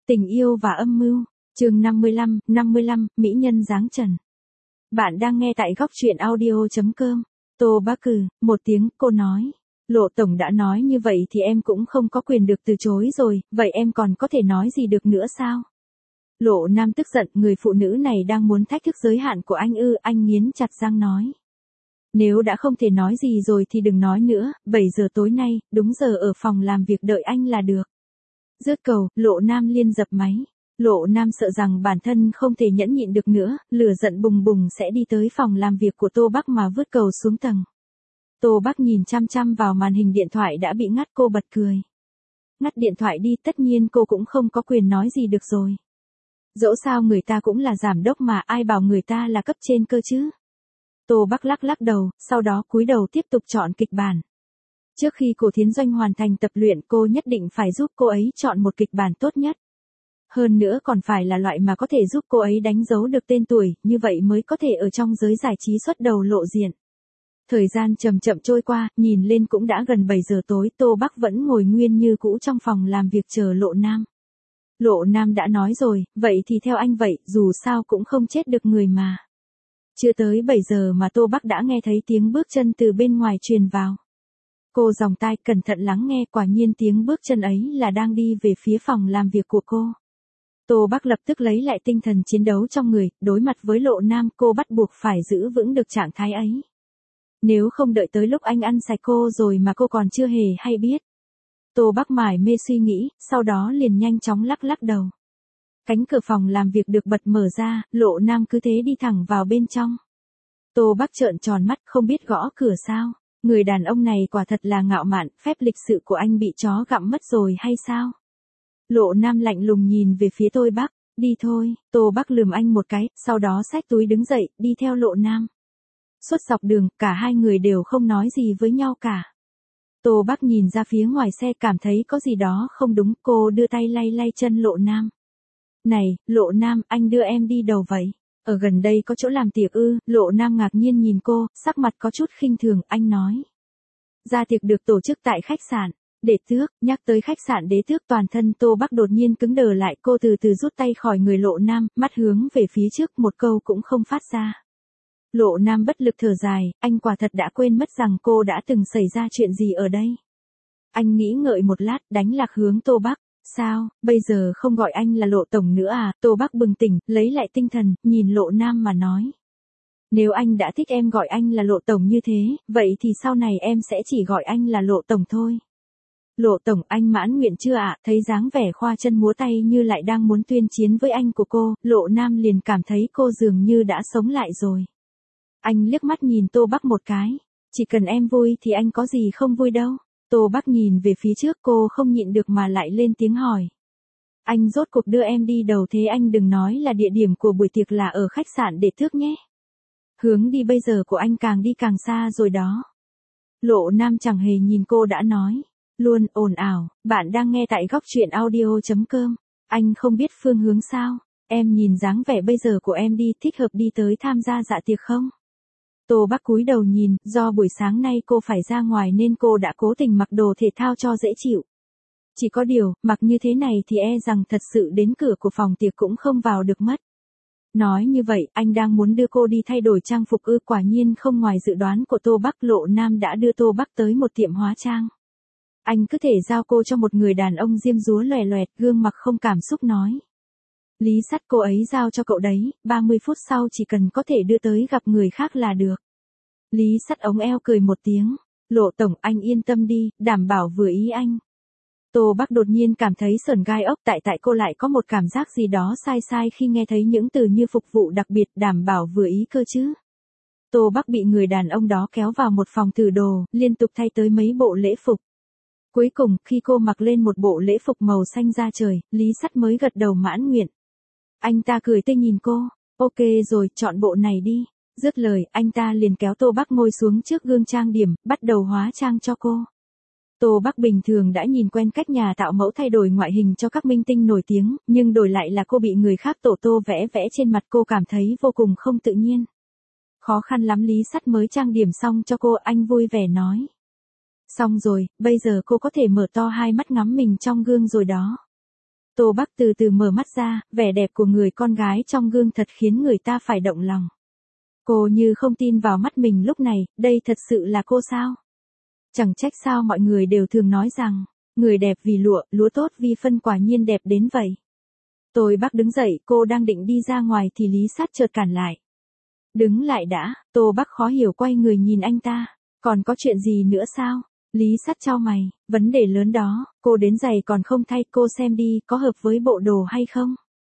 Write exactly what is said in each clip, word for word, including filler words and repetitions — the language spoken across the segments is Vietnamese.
Tình yêu và âm mưu, chương năm mươi lăm, năm mươi lăm, mỹ nhân dáng trần. Bạn đang nghe tại góc truyện audio chấm com. Tô Bác cừ, một tiếng, cô nói. Lộ tổng đã nói như vậy thì em cũng không có quyền được từ chối rồi, vậy em còn có thể nói gì được nữa sao? Lộ Nam tức giận, người phụ nữ này đang muốn thách thức giới hạn của anh ư, anh nghiến chặt răng nói. Nếu đã không thể nói gì rồi thì đừng nói nữa, bảy giờ tối nay, đúng giờ ở phòng làm việc đợi anh là được. Rớt cầu, Lộ Nam liên dập máy. Lộ Nam sợ rằng bản thân không thể nhẫn nhịn được nữa, lửa giận bùng bùng sẽ đi tới phòng làm việc của Tô Bác mà vứt cầu xuống tầng. Tô Bác nhìn chăm chăm vào màn hình điện thoại đã bị ngắt, cô bật cười. Ngắt điện thoại đi, tất nhiên cô cũng không có quyền nói gì được rồi. Dẫu sao người ta cũng là giám đốc mà, ai bảo người ta là cấp trên cơ chứ. Tô Bác lắc lắc đầu, sau đó cúi đầu tiếp tục chọn kịch bản. Trước khi Cổ Thiến Doanh hoàn thành tập luyện, cô nhất định phải giúp cô ấy chọn một kịch bản tốt nhất. Hơn nữa còn phải là loại mà có thể giúp cô ấy đánh dấu được tên tuổi, như vậy mới có thể ở trong giới giải trí xuất đầu lộ diện. Thời gian chậm chậm trôi qua, nhìn lên cũng đã gần bảy giờ tối, Tô Bác vẫn ngồi nguyên như cũ trong phòng làm việc chờ Lộ Nam. Lộ Nam đã nói rồi, vậy thì theo anh vậy, dù sao cũng không chết được người mà. Chưa tới bảy giờ mà Tô Bác đã nghe thấy tiếng bước chân từ bên ngoài truyền vào. Cô giòng tai cẩn thận lắng nghe, quả nhiên tiếng bước chân ấy là đang đi về phía phòng làm việc của cô. Tô Bác lập tức lấy lại tinh thần chiến đấu trong người, đối mặt với Lộ Nam cô bắt buộc phải giữ vững được trạng thái ấy. Nếu không đợi tới lúc anh ăn sạch cô rồi mà cô còn chưa hề hay biết. Tô Bác mải mê suy nghĩ, sau đó liền nhanh chóng lắc lắc đầu. Cánh cửa phòng làm việc được bật mở ra, Lộ Nam cứ thế đi thẳng vào bên trong. Tô Bác trợn tròn mắt không biết gõ cửa sao. Người đàn ông này quả thật là ngạo mạn, phép lịch sự của anh bị chó gặm mất rồi hay sao? Lộ Nam lạnh lùng nhìn về phía Tô Bác, đi thôi. Tô Bác lườm anh một cái, sau đó xách túi đứng dậy, đi theo Lộ Nam. Suốt dọc đường, cả hai người đều không nói gì với nhau cả. Tô Bác nhìn ra phía ngoài xe cảm thấy có gì đó không đúng, cô đưa tay lay lay chân Lộ Nam. Này, Lộ Nam, anh đưa em đi đâu vậy? Ở gần đây có chỗ làm tiệc ư? Lộ Nam ngạc nhiên nhìn cô, sắc mặt có chút khinh thường, anh nói. Gia tiệc được tổ chức tại khách sạn, Đế Tước. Nhắc tới khách sạn Đế Tước, toàn thân Tô Bác đột nhiên cứng đờ lại, cô từ từ rút tay khỏi người Lộ Nam, mắt hướng về phía trước, một câu cũng không phát ra. Lộ Nam bất lực thở dài, anh quả thật đã quên mất rằng cô đã từng xảy ra chuyện gì ở đây. Anh nghĩ ngợi một lát, đánh lạc hướng Tô Bác. Sao, bây giờ không gọi anh là Lộ tổng nữa à? Tô Bác bừng tỉnh, lấy lại tinh thần, nhìn Lộ Nam mà nói. Nếu anh đã thích em gọi anh là Lộ tổng như thế, vậy thì sau này em sẽ chỉ gọi anh là Lộ tổng thôi. Lộ tổng, anh mãn nguyện chưa ạ? Thấy dáng vẻ khoa chân múa tay như lại đang muốn tuyên chiến với anh của cô, Lộ Nam liền cảm thấy cô dường như đã sống lại rồi. Anh liếc mắt nhìn Tô Bác một cái. Chỉ cần em vui thì anh có gì không vui đâu. Tô Bác nhìn về phía trước, cô không nhịn được mà lại lên tiếng hỏi. Anh rốt cuộc đưa em đi đâu thế? Anh đừng nói là địa điểm của buổi tiệc là ở khách sạn Đế Tước nhé. Hướng đi bây giờ của anh càng đi càng xa rồi đó. Lộ Nam chẳng hề nhìn cô đã nói. Luôn ồn ào, bạn đang nghe tại góc truyện audio chấm com. Anh không biết phương hướng sao? Em nhìn dáng vẻ bây giờ của em đi, thích hợp đi tới tham gia dạ tiệc không? Tô Bác cúi đầu nhìn, do buổi sáng nay cô phải ra ngoài nên cô đã cố tình mặc đồ thể thao cho dễ chịu. Chỉ có điều, mặc như thế này thì e rằng thật sự đến cửa của phòng tiệc cũng không vào được mất. Nói như vậy, anh đang muốn đưa cô đi thay đổi trang phục ư? Quả nhiên không ngoài dự đoán của Tô Bác, Lộ Nam đã đưa Tô Bác tới một tiệm hóa trang. Anh cứ thể giao cô cho một người đàn ông diêm dúa loè loẹt, gương mặt không cảm xúc nói. Lý Sắt, cô ấy giao cho cậu đấy, ba mươi phút sau chỉ cần có thể đưa tới gặp người khác là được. Lý Sắt ống eo cười một tiếng. Lộ tổng, anh yên tâm đi, đảm bảo vừa ý anh. Tô Bác đột nhiên cảm thấy sởn gai ốc, tại tại cô lại có một cảm giác gì đó sai sai khi nghe thấy những từ như phục vụ đặc biệt, đảm bảo vừa ý cơ chứ. Tô Bác bị người đàn ông đó kéo vào một phòng thử đồ, liên tục thay tới mấy bộ lễ phục. Cuối cùng, khi cô mặc lên một bộ lễ phục màu xanh da trời, Lý Sắt mới gật đầu mãn nguyện. Anh ta cười tươi nhìn cô. Ok rồi, chọn bộ này đi. Dứt lời, anh ta liền kéo Tô Bác ngồi xuống trước gương trang điểm, bắt đầu hóa trang cho cô. Tô Bác bình thường đã nhìn quen cách nhà tạo mẫu thay đổi ngoại hình cho các minh tinh nổi tiếng, nhưng đổi lại là cô bị người khác tổ tô vẽ vẽ trên mặt, cô cảm thấy vô cùng không tự nhiên. Khó khăn lắm Lý Sắt mới trang điểm xong cho cô, anh vui vẻ nói. Xong rồi, bây giờ cô có thể mở to hai mắt ngắm mình trong gương rồi đó. Tô Bắc từ từ mở mắt ra, vẻ đẹp của người con gái trong gương thật khiến người ta phải động lòng. Cô như không tin vào mắt mình lúc này, đây thật sự là cô sao? Chẳng trách sao mọi người đều thường nói rằng, người đẹp vì lụa, lúa tốt vì phân, quả nhiên đẹp đến vậy. Tô Bắc đứng dậy, cô đang định đi ra ngoài thì Lý Sát chợt cản lại. Đứng lại đã, Tô Bắc khó hiểu quay người nhìn anh ta, còn có chuyện gì nữa sao? Lý Sát chau mày, vấn đề lớn đó, cô đến giày còn không thay, cô xem đi, có hợp với bộ đồ hay không?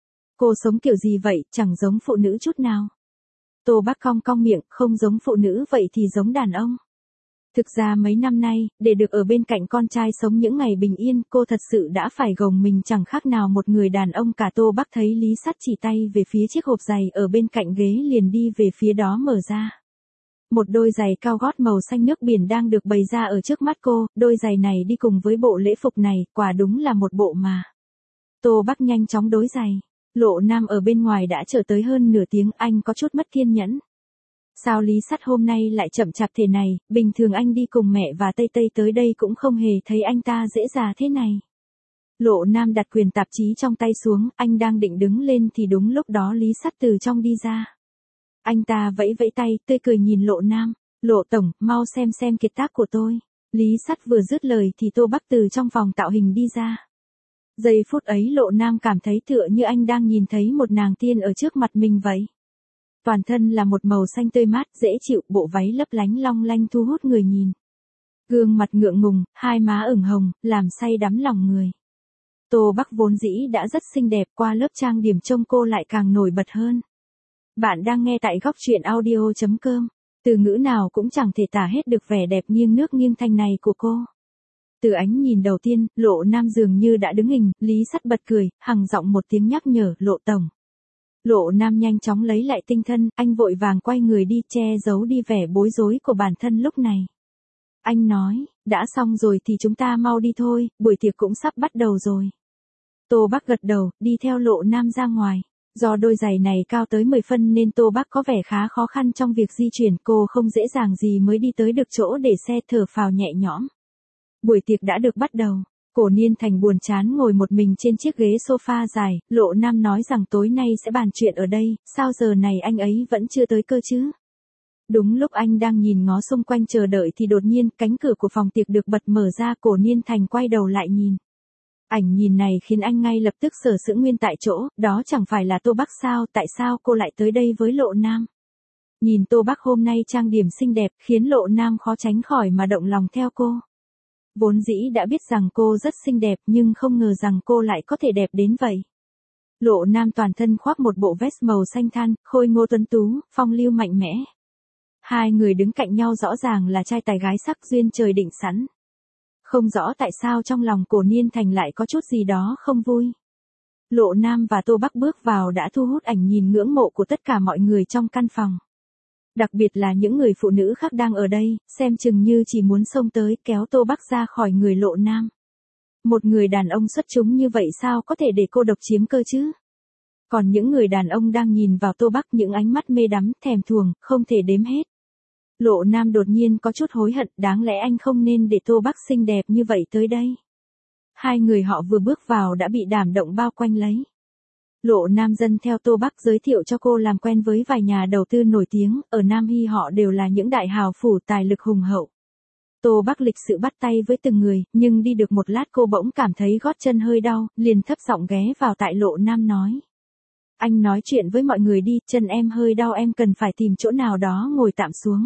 Cô sống kiểu gì vậy, chẳng giống phụ nữ chút nào. Tô Bắc cong cong miệng, không giống phụ nữ vậy thì giống đàn ông. Thực ra mấy năm nay, để được ở bên cạnh con trai sống những ngày bình yên, cô thật sự đã phải gồng mình chẳng khác nào một người đàn ông cả. Tô Bắc thấy Lý Sát chỉ tay về phía chiếc hộp giày ở bên cạnh ghế liền đi về phía đó mở ra. Một đôi giày cao gót màu xanh nước biển đang được bày ra ở trước mắt cô, đôi giày này đi cùng với bộ lễ phục này, quả đúng là một bộ mà. Tô Bắc nhanh chóng đối giày. Lộ Nam ở bên ngoài đã chờ tới hơn nửa tiếng, anh có chút mất kiên nhẫn. Sao Lý Sát hôm nay lại chậm chạp thế này, bình thường anh đi cùng mẹ và Tây Tây tới đây cũng không hề thấy anh ta dễ dàng thế này. Lộ Nam đặt quyển tạp chí trong tay xuống, anh đang định đứng lên thì đúng lúc đó Lý Sát từ trong đi ra. Anh ta vẫy vẫy tay, tươi cười nhìn Lộ Nam, Lộ tổng, mau xem xem kiệt tác của tôi. Lý Sát vừa dứt lời thì Tô Bắc từ trong phòng tạo hình đi ra. Giây phút ấy Lộ Nam cảm thấy tựa như anh đang nhìn thấy một nàng tiên ở trước mặt mình vậy. Toàn thân là một màu xanh tươi mát, dễ chịu, bộ váy lấp lánh long lanh thu hút người nhìn. Gương mặt ngượng ngùng, hai má ửng hồng, làm say đắm lòng người. Tô Bắc vốn dĩ đã rất xinh đẹp, qua lớp trang điểm trông cô lại càng nổi bật hơn. Bạn đang nghe tại góc truyện audio chấm com. Từ ngữ nào cũng chẳng thể tả hết được vẻ đẹp nghiêng nước nghiêng thanh này của cô. Từ ánh nhìn đầu tiên, Lộ Nam dường như đã đứng hình, Lý Sát bật cười, hằng giọng một tiếng nhắc nhở, Lộ tổng. Lộ Nam nhanh chóng lấy lại tinh thần, anh vội vàng quay người đi, che giấu đi vẻ bối rối của bản thân lúc này. Anh nói, đã xong rồi thì chúng ta mau đi thôi, buổi tiệc cũng sắp bắt đầu rồi. Tô Bắc gật đầu, đi theo Lộ Nam ra ngoài. Do đôi giày này cao tới mười phân nên Tô Bắc có vẻ khá khó khăn trong việc di chuyển, cô không dễ dàng gì mới đi tới được chỗ để xe, thở phào nhẹ nhõm. Buổi tiệc đã được bắt đầu. Cổ Niên Thành buồn chán ngồi một mình trên chiếc ghế sofa dài, Lộ Nam nói rằng tối nay sẽ bàn chuyện ở đây, sao giờ này anh ấy vẫn chưa tới cơ chứ? Đúng lúc anh đang nhìn ngó xung quanh chờ đợi thì đột nhiên cánh cửa của phòng tiệc được bật mở ra, Cổ Niên Thành quay đầu lại nhìn. Ảnh nhìn này khiến anh ngay lập tức sờ sững nguyên tại chỗ, đó chẳng phải là Tô Bắc sao, tại sao cô lại tới đây với Lộ Nam? Nhìn Tô Bắc hôm nay trang điểm xinh đẹp khiến Lộ Nam khó tránh khỏi mà động lòng theo cô. Vốn dĩ đã biết rằng cô rất xinh đẹp nhưng không ngờ rằng cô lại có thể đẹp đến vậy. Lộ Nam toàn thân khoác một bộ vest màu xanh than, khôi ngô tuấn tú, phong lưu mạnh mẽ. Hai người đứng cạnh nhau rõ ràng là trai tài gái sắc, duyên trời định sẵn. Không rõ tại sao trong lòng Cổ Niên Thành lại có chút gì đó không vui. Lộ Nam và Tô Bắc bước vào đã thu hút ánh nhìn ngưỡng mộ của tất cả mọi người trong căn phòng. Đặc biệt là những người phụ nữ khác đang ở đây, xem chừng như chỉ muốn xông tới kéo Tô Bắc ra khỏi người Lộ Nam. Một người đàn ông xuất chúng như vậy sao có thể để cô độc chiếm cơ chứ? Còn những người đàn ông đang nhìn vào Tô Bắc những ánh mắt mê đắm, thèm thuồng, không thể đếm hết. Lộ Nam đột nhiên có chút hối hận, đáng lẽ anh không nên để Tô Bắc xinh đẹp như vậy tới đây. Hai người họ vừa bước vào đã bị đảm động bao quanh lấy. Lộ Nam dân theo Tô Bắc giới thiệu cho cô làm quen với vài nhà đầu tư nổi tiếng, ở Nam Hy họ đều là những đại hào phủ tài lực hùng hậu. Tô Bắc lịch sự bắt tay với từng người, nhưng đi được một lát cô bỗng cảm thấy gót chân hơi đau, liền thấp giọng ghé vào tại Lộ Nam nói. Anh nói chuyện với mọi người đi, chân em hơi đau, em cần phải tìm chỗ nào đó ngồi tạm xuống.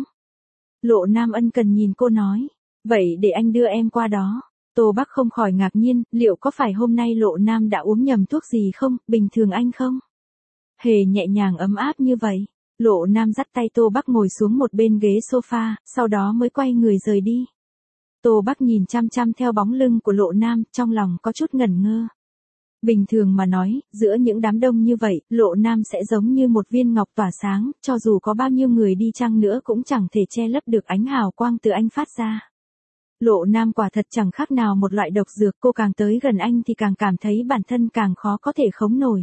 Lộ Nam ân cần nhìn cô nói, vậy để anh đưa em qua đó. Tô Bắc không khỏi ngạc nhiên, liệu có phải hôm nay Lộ Nam đã uống nhầm thuốc gì không, bình thường anh không? Hề nhẹ nhàng ấm áp như vậy. Lộ Nam dắt tay Tô Bắc ngồi xuống một bên ghế sofa, sau đó mới quay người rời đi. Tô Bắc nhìn chăm chăm theo bóng lưng của Lộ Nam, trong lòng có chút ngẩn ngơ. Bình thường mà nói, giữa những đám đông như vậy, Lộ Nam sẽ giống như một viên ngọc tỏa sáng, cho dù có bao nhiêu người đi chăng nữa cũng chẳng thể che lấp được ánh hào quang từ anh phát ra. Lộ Nam quả thật chẳng khác nào một loại độc dược, cô càng tới gần anh thì càng cảm thấy bản thân càng khó có thể khống nổi.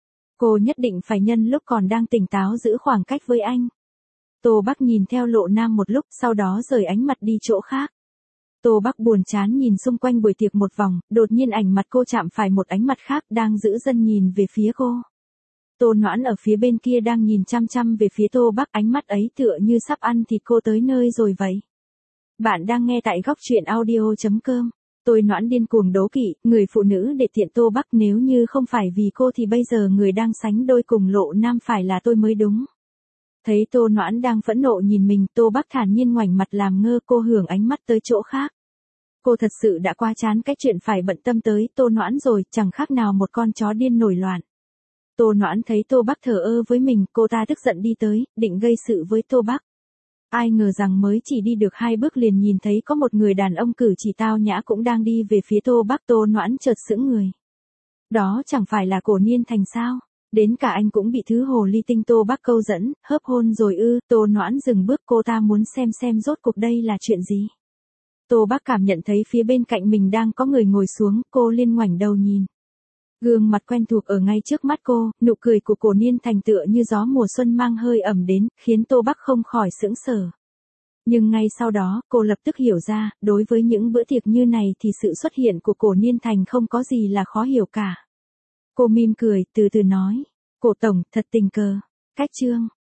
Cô nhất định phải nhân lúc còn đang tỉnh táo giữ khoảng cách với anh. Tô Bắc nhìn theo Lộ Nam một lúc, sau đó rời ánh mặt đi chỗ khác. Tô Bắc buồn chán nhìn xung quanh buổi tiệc một vòng, đột nhiên ảnh mặt cô chạm phải một ánh mặt khác đang giữ dân nhìn về phía cô. Tô Noãn ở phía bên kia đang nhìn chăm chăm về phía Tô Bắc, ánh mắt ấy tựa như sắp ăn thịt cô tới nơi rồi vậy. Bạn đang nghe tại góc truyện audio.com. Tôi Noãn điên cuồng đố kỵ, người phụ nữ để tiện Tô Bắc, nếu như không phải vì cô thì bây giờ người đang sánh đôi cùng Lộ Nam phải là tôi mới đúng. Thấy Tô Noãn đang phẫn nộ nhìn mình, Tô Bắc thản nhiên ngoảnh mặt làm ngơ, cô hưởng ánh mắt tới chỗ khác. Cô thật sự đã quá chán cái chuyện phải bận tâm tới Tô Noãn rồi, chẳng khác nào một con chó điên nổi loạn. Tô Noãn thấy Tô Bắc thờ ơ với mình, cô ta tức giận đi tới, định gây sự với Tô Bắc. Ai ngờ rằng mới chỉ đi được hai bước liền nhìn thấy có một người đàn ông cử chỉ tao nhã cũng đang đi về phía Tô Bắc. Tô Noãn chợt sững người. Đó chẳng phải là Cổ Niên Thành sao? Đến cả anh cũng bị thứ hồ ly tinh Tô Bắc câu dẫn, hớp hôn rồi ư? Tô Noãn dừng bước, cô ta muốn xem xem rốt cuộc đây là chuyện gì. Tô Bắc cảm nhận thấy phía bên cạnh mình đang có người ngồi xuống, cô liên ngoảnh đầu nhìn. Gương mặt quen thuộc ở ngay trước mắt cô, nụ cười của Cổ Niên Thành tựa như gió mùa xuân mang hơi ẩm đến, khiến Tô Bắc không khỏi sững sờ. Nhưng ngay sau đó, cô lập tức hiểu ra, đối với những bữa tiệc như này thì sự xuất hiện của Cổ Niên Thành không có gì là khó hiểu cả. Cô mỉm cười, từ từ nói, Cổ tổng, thật tình cờ. Cách chương